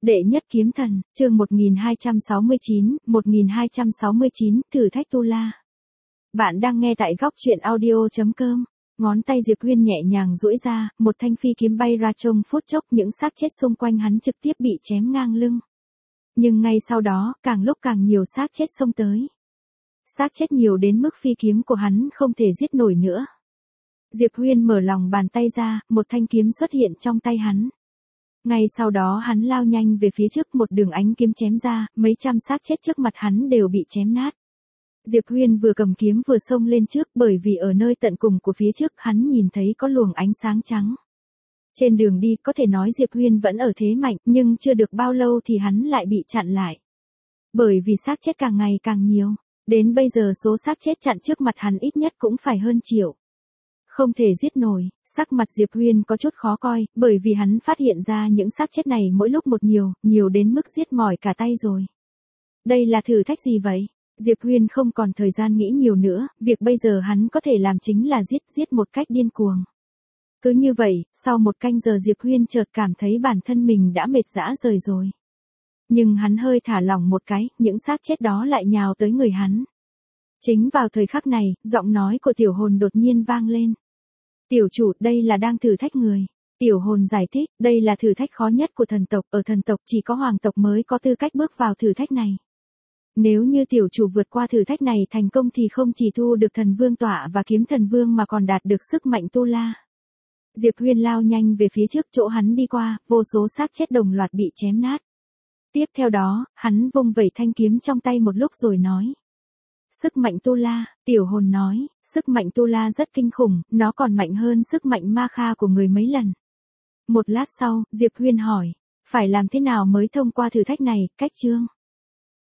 Đệ nhất kiếm thần, chương 1269, thử thách Tu La. Bạn đang nghe tại góc truyện audio.com. Ngón tay Diệp Huyên nhẹ nhàng duỗi ra, một thanh phi kiếm bay ra trong phút chốc, những xác chết xung quanh hắn trực tiếp bị chém ngang lưng. Nhưng ngay sau đó, càng lúc càng nhiều xác chết xông tới. Xác chết nhiều đến mức phi kiếm của hắn không thể giết nổi nữa. Diệp Huyên mở lòng bàn tay ra, một thanh kiếm xuất hiện trong tay hắn. Ngay sau đó hắn lao nhanh về phía trước, một đường ánh kiếm chém ra, mấy trăm xác chết trước mặt hắn đều bị chém nát. Diệp Huyên vừa cầm kiếm vừa xông lên trước, bởi vì ở nơi tận cùng của phía trước hắn nhìn thấy có luồng ánh sáng trắng. Trên đường đi có thể nói Diệp Huyên vẫn ở thế mạnh, nhưng chưa được bao lâu thì hắn lại bị chặn lại. Bởi vì xác chết càng ngày càng nhiều, đến bây giờ số xác chết chặn trước mặt hắn ít nhất cũng phải hơn triệu. Không thể giết nổi, sắc mặt Diệp Huyên có chút khó coi, bởi vì hắn phát hiện ra những xác chết này mỗi lúc một nhiều đến mức giết mỏi cả tay rồi. Đây là thử thách gì vậy? Diệp Huyên không còn thời gian nghĩ nhiều nữa, việc bây giờ hắn có thể làm chính là giết một cách điên cuồng. Cứ như vậy, sau một canh giờ Diệp Huyên chợt cảm thấy bản thân mình đã mệt rã rời rồi. Nhưng hắn hơi thả lỏng một cái, những xác chết đó lại nhào tới người hắn. Chính vào thời khắc này, giọng nói của tiểu hồn đột nhiên vang lên. Tiểu chủ, đây là đang thử thách người. Tiểu hồn giải thích, đây là thử thách khó nhất của thần tộc, ở thần tộc chỉ có hoàng tộc mới có tư cách bước vào thử thách này. Nếu như tiểu chủ vượt qua thử thách này thành công thì không chỉ thu được thần vương tọa và kiếm thần vương mà còn đạt được sức mạnh Tu La. Diệp Huyên lao nhanh về phía trước, chỗ hắn đi qua, vô số xác chết đồng loạt bị chém nát. Tiếp theo đó, hắn vung vẩy thanh kiếm trong tay một lúc rồi nói. Sức mạnh Tu La, tiểu hồn nói, sức mạnh Tu La rất kinh khủng, nó còn mạnh hơn sức mạnh Ma Kha của người mấy lần. Một lát sau, Diệp Huyên hỏi, phải làm thế nào mới thông qua thử thách này, cách chương.